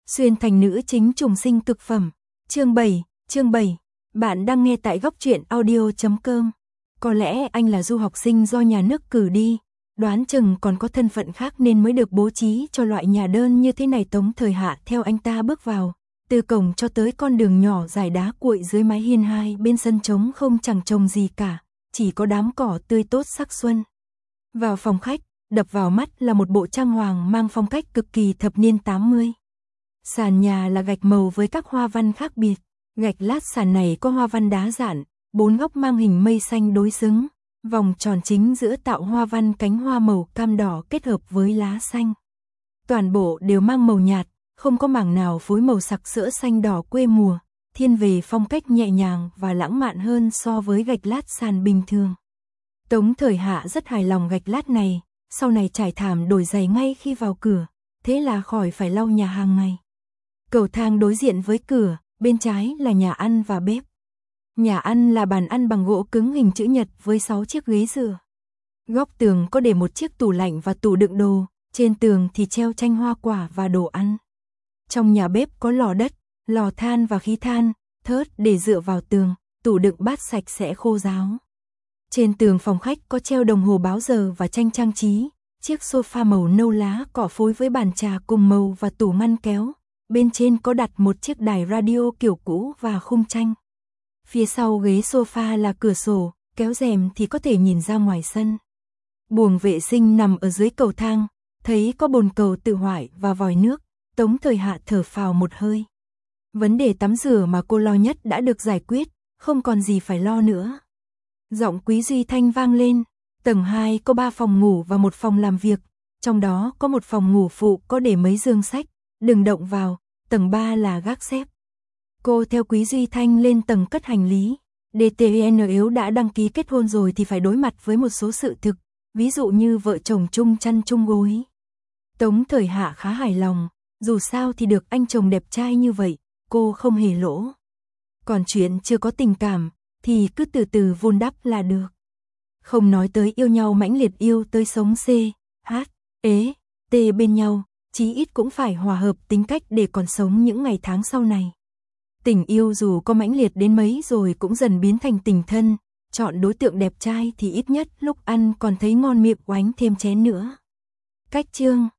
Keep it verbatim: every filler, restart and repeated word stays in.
Xuyên thành nữ chính trùng sinh cực phẩm. Chương bảy, chương bảy. Bạn đang nghe tại góc truyện audio chấm com. Có lẽ anh là du học sinh do nhà nước cử đi, đoán chừng còn có thân phận khác nên mới được bố trí cho loại nhà đơn như thế này. Tống Thời Hạ theo anh ta bước vào, từ cổng cho tới con đường nhỏ dài đá cuội dưới mái hiên, hai bên sân trống không chẳng trồng gì cả, chỉ có đám cỏ tươi tốt sắc xuân. Vào phòng khách, đập vào mắt là một bộ trang hoàng mang phong cách cực kỳ thập niên tám mươi. Sàn nhà là gạch màu với các hoa văn khác biệt. Gạch lát sàn này có hoa văn đá dạn, bốn góc mang hình mây xanh đối xứng, vòng tròn chính giữa tạo hoa văn cánh hoa màu cam đỏ kết hợp với lá xanh. Toàn bộ đều mang màu nhạt, không có mảng nào phối màu sặc sỡ xanh đỏ quê mùa, thiên về phong cách nhẹ nhàng và lãng mạn hơn so với gạch lát sàn bình thường. Tống Thời Hạ rất hài lòng gạch lát này, sau này trải thảm đổi giày ngay khi vào cửa, thế là khỏi phải lau nhà hàng ngày. Cầu thang đối diện với cửa, bên trái là nhà ăn và bếp. Nhà ăn là bàn ăn bằng gỗ cứng hình chữ nhật với sáu chiếc ghế dựa. Góc tường có để một chiếc tủ lạnh và tủ đựng đồ, trên tường thì treo tranh hoa quả và đồ ăn. Trong nhà bếp có lò đất, lò than và khí than, thớt để dựa vào tường, tủ đựng bát sạch sẽ khô ráo. Trên tường phòng khách có treo đồng hồ báo giờ và tranh trang trí, chiếc sofa màu nâu lá cỏ phối với bàn trà cùng màu và tủ ngăn kéo. Bên trên có đặt một chiếc đài radio kiểu cũ và khung tranh. Phía sau ghế sofa là cửa sổ, kéo rèm thì có thể nhìn ra ngoài sân. Buồng vệ sinh nằm ở dưới cầu thang, thấy có bồn cầu tự hoại và vòi nước, Tống Thời Hạ thở phào một hơi. Vấn đề tắm rửa mà cô lo nhất đã được giải quyết, không còn gì phải lo nữa. Giọng Quý Duy Thanh vang lên, tầng hai có ba phòng ngủ và một phòng làm việc, trong đó có một phòng ngủ phụ có để mấy giường sách. Đừng động vào, tầng ba là gác xếp. Cô theo Quý Duy Thanh lên tầng cất hành lý. đê tê en nếu đã đăng ký kết hôn rồi thì phải đối mặt với một số sự thực, ví dụ như vợ chồng chung chăn chung gối. Tống Thời Hạ khá hài lòng, dù sao thì được anh chồng đẹp trai như vậy, cô không hề lỗ. Còn chuyện chưa có tình cảm, thì cứ từ từ vun đắp là được. Không nói tới yêu nhau mãnh liệt, yêu tới sống C, H, ế, T bên nhau. Chí ít cũng phải hòa hợp tính cách để còn sống những ngày tháng sau này. Tình yêu dù có mãnh liệt đến mấy rồi cũng dần biến thành tình thân, chọn đối tượng đẹp trai thì ít nhất lúc ăn còn thấy ngon miệng, oánh thêm chén nữa. Cách chương